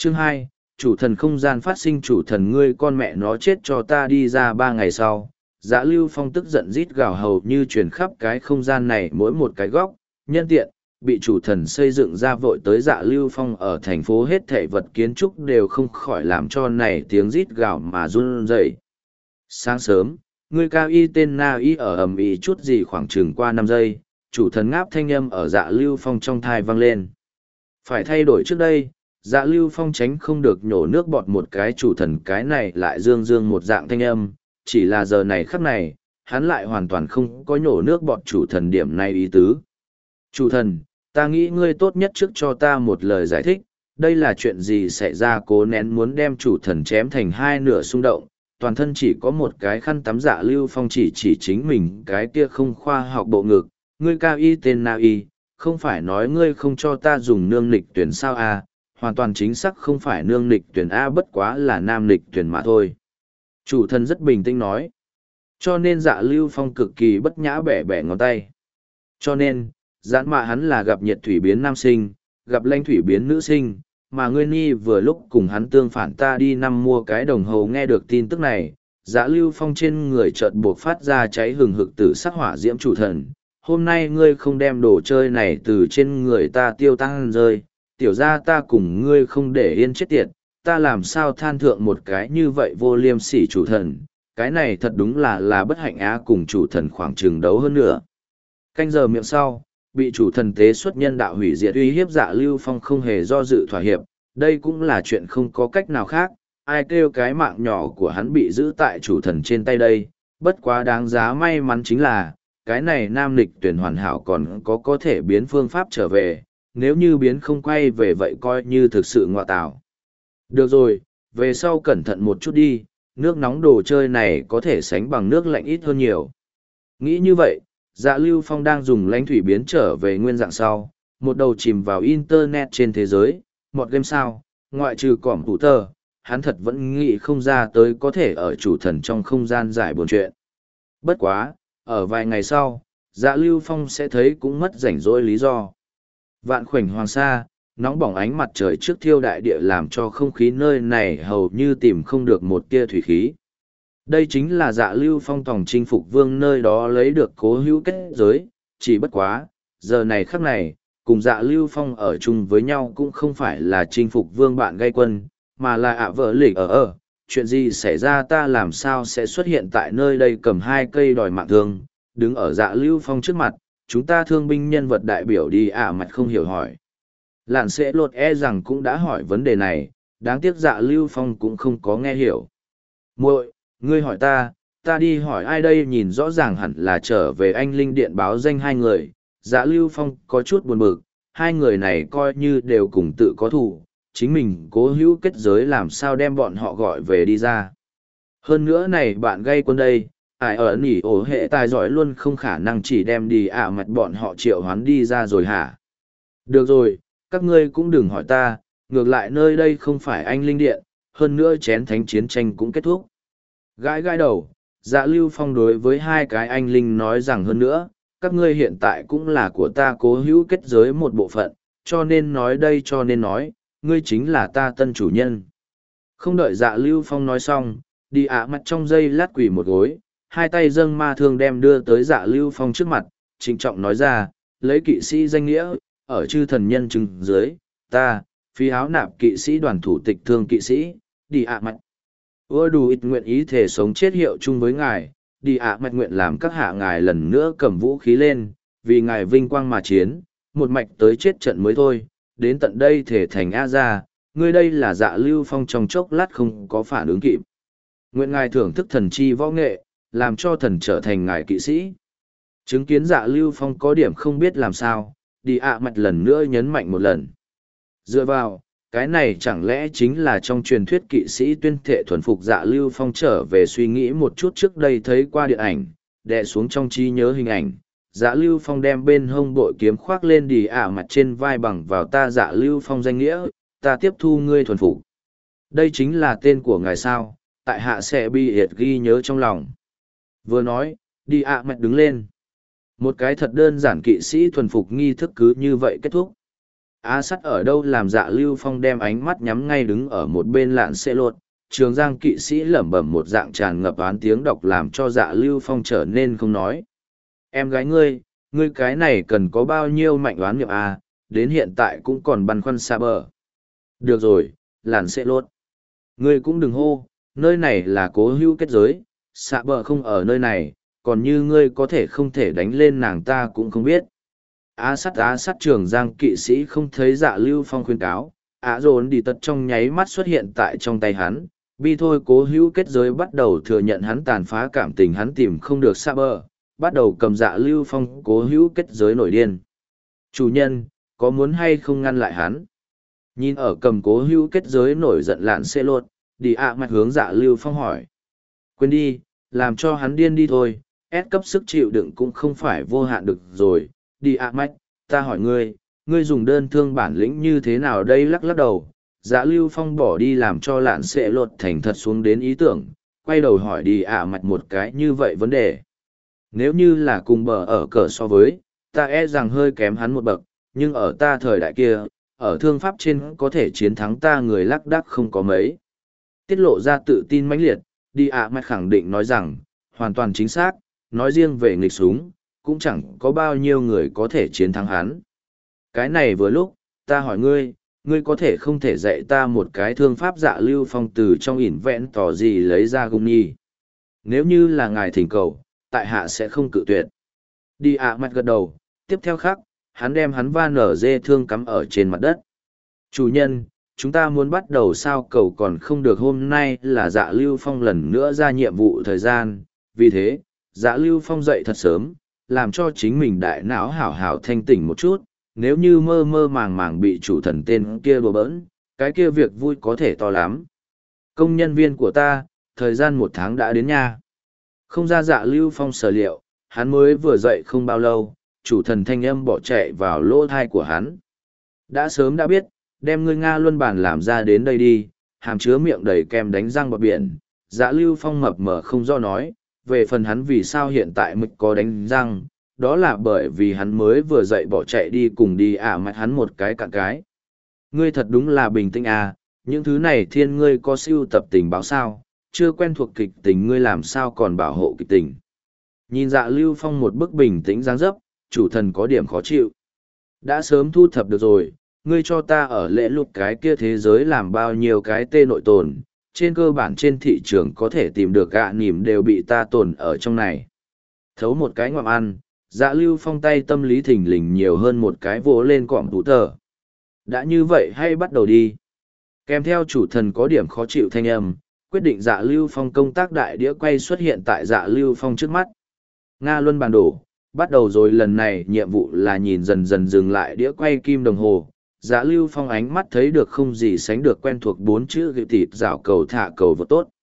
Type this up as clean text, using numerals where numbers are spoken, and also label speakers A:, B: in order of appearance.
A: Chương 2, chủ thần không gian phát sinh chủ thần ngươi con mẹ nó chết cho ta đi ra 3 ngày sau. Dạ Lưu Phong tức giận rít gào hầu như truyền khắp cái không gian này mỗi một cái góc, nhân tiện, bị chủ thần xây dựng ra vội tới Dạ Lưu Phong ở thành phố hết thảy vật kiến trúc đều không khỏi làm cho này tiếng rít gào mà run rẩy. Sáng sớm, người cao y tên Na Y ở ầm ĩ chút gì khoảng chừng qua 5 giây, chủ thần ngáp thanh âm ở Dạ Lưu Phong trong thai vang lên. Phải thay đổi trước đây, Dạ Lưu Phong tránh không được nhổ nước bọt một cái chủ thần cái này lại dương dương một dạng thanh âm, chỉ là giờ này khắc này, hắn lại hoàn toàn không có nhổ nước bọt chủ thần điểm này ý tứ. Chủ thần, ta nghĩ ngươi tốt nhất trước cho ta một lời giải thích, đây là chuyện gì xảy ra cố nén muốn đem chủ thần chém thành hai nửa xung động, toàn thân chỉ có một cái khăn tắm. Dạ Lưu Phong chỉ chính mình cái kia không khoa học bộ ngực, ngươi cao y tên Na Y, không phải nói ngươi không cho ta dùng nương nịch tuyển sao à, hoàn toàn chính xác không phải nương nịch tuyển A, bất quá là nam nịch tuyển mà thôi. Chủ thần rất bình tĩnh nói. Cho nên Dạ Lưu Phong cực kỳ bất nhã bẻ bẻ ngón tay. Cho nên, giãn mạ hắn là gặp nhiệt thủy biến nam sinh, gặp lanh thủy biến nữ sinh, mà ngươi ni vừa lúc cùng hắn tương phản. Ta đi năm mua cái đồng hồ. Nghe được tin tức này, Dạ Lưu Phong trên người chợt buộc phát ra cháy hừng hực tử sắc hỏa diễm. Chủ thần, hôm nay ngươi không đem đồ chơi này từ trên người ta tiêu tăng rơi, tiểu ra ta cùng ngươi không để yên chết tiệt, ta làm sao than thượng một cái như vậy vô liêm sỉ chủ thần, cái này thật đúng là bất hạnh á. Cùng chủ thần khoảng chừng đấu hơn nữa. Canh giờ miệng sau, bị chủ thần tế xuất nhân đạo hủy diệt uy hiếp. Dạ Lưu Phong không hề do dự thỏa hiệp, đây cũng là chuyện không có cách nào khác, ai kêu cái mạng nhỏ của hắn bị giữ tại chủ thần trên tay đây. Bất quá đáng giá may mắn chính là, cái này nam lịch tuyển hoàn hảo còn có thể biến phương pháp trở về, nếu như biến không quay về vậy coi như thực sự ngọa tảo. Được rồi, về sau cẩn thận một chút đi, nước nóng đồ chơi này có thể sánh bằng nước lạnh ít hơn nhiều. Nghĩ như vậy, Dạ Lưu Phong đang dùng lãnh thủy biến trở về nguyên dạng sau, một đầu chìm vào internet trên thế giới, một game sao, ngoại trừ cỏm thủ tờ, hắn thật vẫn nghĩ không ra tới có thể ở chủ thần trong không gian giải buồn chuyện. Bất quá, ở vài ngày sau, Dạ Lưu Phong sẽ thấy cũng mất rảnh rỗi lý do. Vạn khoảnh hoàng sa, nóng bỏng ánh mặt trời trước thiêu đại địa làm cho không khí nơi này hầu như tìm không được một tia thủy khí. Đây chính là Dạ Lưu Phong tòng chinh phục vương nơi đó lấy được cố hữu kết giới, chỉ bất quá, giờ này khắc này, cùng Dạ Lưu Phong ở chung với nhau cũng không phải là chinh phục vương bạn gây quân, mà là ạ vợ lịch ở. Chuyện gì xảy ra, ta làm sao sẽ xuất hiện tại nơi đây cầm hai cây đòi mạng thương, đứng ở Dạ Lưu Phong trước mặt, chúng ta thương binh nhân vật đại biểu đi mặt không hiểu hỏi. Lạn sẽ lột rằng cũng đã hỏi vấn đề này, đáng tiếc Dạ Lưu Phong cũng không có nghe hiểu. Muội, ngươi hỏi ta đi hỏi ai đây? Nhìn rõ ràng hẳn là trở về anh linh điện báo danh hai người. Dạ Lưu Phong có chút buồn bực, hai người này coi như đều cùng tự có thù, chính mình cố hữu kết giới làm sao đem bọn họ gọi về đi ra. Hơn nữa này bạn gây quân đây, ai ở nỉ ổ hệ tài giỏi luôn không khả năng chỉ đem đi mặt bọn họ triệu hoán đi ra rồi hả? Được rồi, các ngươi cũng đừng hỏi ta, ngược lại nơi đây không phải anh linh điện, hơn nữa chén thánh chiến tranh cũng kết thúc. Gãi gãi đầu, Dạ Lưu Phong đối với hai cái anh linh nói rằng hơn nữa, các ngươi hiện tại cũng là của ta cố hữu kết giới một bộ phận, cho nên nói đây cho nên nói, ngươi chính là ta tân chủ nhân. Không đợi Dạ Lưu Phong nói xong, đi mặt trong giây lát quỳ một gối, hai tay dâng ma thương đem đưa tới Dạ Lưu Phong trước mặt, trịnh trọng nói ra, lấy kỵ sĩ danh nghĩa, ở chư thần nhân chứng dưới, ta, phi áo nạp kỵ sĩ đoàn thủ tịch thương kỵ sĩ, đi mặt. Ưa đủ ít nguyện ý thể sống chết hiệu chung với ngài, đi mặt nguyện làm các hạ ngài lần nữa cầm vũ khí lên, vì ngài vinh quang mà chiến, một mạch tới chết trận mới thôi, đến tận đây thể thành A ra, ngươi đây là Dạ Lưu Phong trong chốc lát không có phản ứng kịp. Nguyện ngài thưởng thức thần chi võ nghệ, làm cho thần trở thành ngài kỵ sĩ. Chứng kiến Dạ Lưu Phong có điểm không biết làm sao, đi mặt lần nữa nhấn mạnh một lần. Dựa vào, cái này chẳng lẽ chính là trong truyền thuyết kỵ sĩ tuyên thệ thuần phục? Dạ Lưu Phong trở về suy nghĩ một chút trước đây thấy qua điện ảnh, đè xuống trong trí nhớ hình ảnh. Dạ Lưu Phong đem bên hông bội kiếm khoác lên đi mặt trên vai bằng vào ta Dạ Lưu Phong danh nghĩa, ta tiếp thu ngươi thuần phục. Đây chính là tên của ngài sao, tại hạ sẽ bị hiệt ghi nhớ trong lòng. Vừa nói, đi mặt đứng lên. Một cái thật đơn giản kỵ sĩ thuần phục nghi thức cứ như vậy kết thúc. Á sắt ở đâu làm Dạ Lưu Phong đem ánh mắt nhắm ngay đứng ở một bên lạn xe lột, Trường Giang kỵ sĩ lẩm bẩm một dạng tràn ngập án tiếng đọc làm cho Dạ Lưu Phong trở nên không nói. Em gái ngươi cái này cần có bao nhiêu mạnh oán nghiệp à, đến hiện tại cũng còn băn khoăn xa bờ. Được rồi, làn sẽ lốt. Ngươi cũng đừng hô, nơi này là cố hữu kết giới, xạ bờ không ở nơi này, còn như ngươi có thể không thể đánh lên nàng ta cũng không biết. Á sắt Trường Giang kỵ sĩ không thấy Dạ Lưu Phong khuyên cáo, Á dồn đi tật trong nháy mắt xuất hiện tại trong tay hắn, bi thôi cố hữu kết giới bắt đầu thừa nhận hắn tàn phá cảm tình hắn tìm không được xạ bờ, bắt đầu cầm Dạ Lưu Phong cố hữu kết giới nổi điên. Chủ nhân, có muốn hay không ngăn lại hắn? Nhìn ở cầm cố hữu kết giới nổi giận lạn xê lột, đi ạ mặt hướng Dạ Lưu Phong hỏi. Quên đi, làm cho hắn điên đi thôi, ép cấp sức chịu đựng cũng không phải vô hạn được rồi. Đi ạ mạch, ta hỏi ngươi dùng đơn thương bản lĩnh như thế nào đây lắc lắc đầu. Dạ Lưu Phong bỏ đi làm cho lạn xê lột thành thật xuống đến ý tưởng, quay đầu hỏi đi ạ mạch một cái như vậy vấn đề. Nếu như là cùng bờ ở cờ so với, ta e rằng hơi kém hắn một bậc, nhưng ở ta thời đại kia, ở thương pháp trên có thể chiến thắng ta người lắc đắc không có mấy. Tiết lộ ra tự tin mãnh liệt, đi ạ mạch khẳng định nói rằng, hoàn toàn chính xác, nói riêng về nghịch súng, cũng chẳng có bao nhiêu người có thể chiến thắng hắn. Cái này vừa lúc, ta hỏi ngươi có thể không thể dạy ta một cái thương pháp Dạ Lưu Phong từ trong ỉn vẹn tỏ gì lấy ra gung nhi. Nếu như là ngài thỉnh cầu, tại hạ sẽ không cự tuyệt. Đi ạ mặt gật đầu, tiếp theo khắc, hắn đem hắn va nở dê thương cắm ở trên mặt đất. Chủ nhân, chúng ta muốn bắt đầu sao cầu còn không được, hôm nay là Dạ Lưu Phong lần nữa ra nhiệm vụ thời gian, vì thế, Dạ Lưu Phong dậy thật sớm, làm cho chính mình đại não hảo hảo thanh tỉnh một chút, nếu như mơ mơ màng màng bị chủ thần tên kia đùa bỡn, cái kia việc vui có thể to lắm. Công nhân viên của ta, thời gian 1 tháng đã đến nha. Không ra Dạ Lưu Phong sở liệu, hắn mới vừa dậy không bao lâu, chủ thần thanh âm bỏ chạy vào lỗ thai của hắn. Đã sớm đã biết, đem ngươi Nga luân bản làm ra đến đây đi, hàm chứa miệng đầy kem đánh răng bọt biển. Dạ Lưu Phong mập mờ không do nói, về phần hắn vì sao hiện tại mực có đánh răng, đó là bởi vì hắn mới vừa dậy bỏ chạy đi cùng đi mặt hắn một cái cạn cái. Ngươi thật đúng là bình tĩnh à, những thứ này thiên ngươi có siêu tập tình báo sao, chưa quen thuộc kịch tình ngươi làm sao còn bảo hộ kịch tình. Nhìn Dạ Lưu Phong một bức bình tĩnh dáng dấp, chủ thần có điểm khó chịu. Đã sớm thu thập được rồi, ngươi cho ta ở lễ lục cái kia thế giới làm bao nhiêu cái tên nội tồn, trên cơ bản trên thị trường có thể tìm được gạ nỉm đều bị ta tồn ở trong này. Thấu một cái ngoạm ăn, Dạ Lưu Phong tay tâm lý thình lình nhiều hơn một cái vỗ lên cọm tủ tờ. Đã như vậy hay bắt đầu đi. Kèm theo chủ thần có điểm khó chịu thanh âm, quyết định Dạ Lưu Phong công tác đại đĩa quay xuất hiện tại Dạ Lưu Phong trước mắt. Nga luân bản đồ, bắt đầu rồi, lần này nhiệm vụ là nhìn dần dần dừng lại đĩa quay kim đồng hồ. Dạ Lưu Phong ánh mắt thấy được không gì sánh được quen thuộc 4 chữ gửi thịt rảo cầu thả cầu vô tốt.